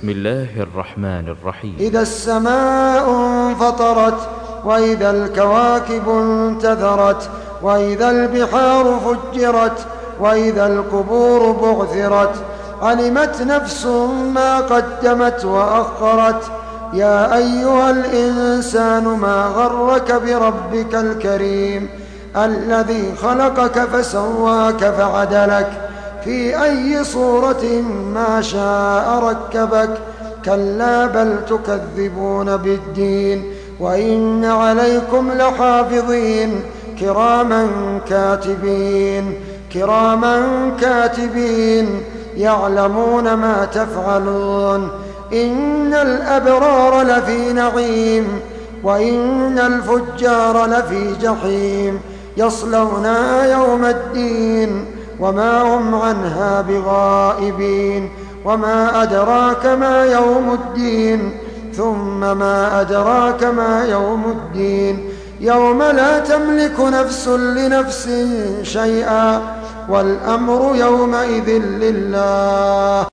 بسم الله الرحمن الرحيم. إذا السماء انفطرت وإذا الكواكب انتثرت وإذا البحار فجرت وإذا القبور بعثرت علمت نفس ما قدمت وأخرت يا أيها الإنسان ما غرك بربك الكريم الذي خلقك فسواك فعدلك في أي صورة ما شاء ركبك كلا بل تكذبون بالدين وإن عليكم لحافظين كراما كاتبين يعلمون ما تفعلون إن الأبرار لفي نعيم وإن الفجار لفي جحيم يصلونها يوم الدين وما هم عنها بغائبين وما أدراك ما يوم الدين ثم ما أدراك ما يوم الدين يوم لا تملك نفس لنفس شيئا والأمر يومئذ لله.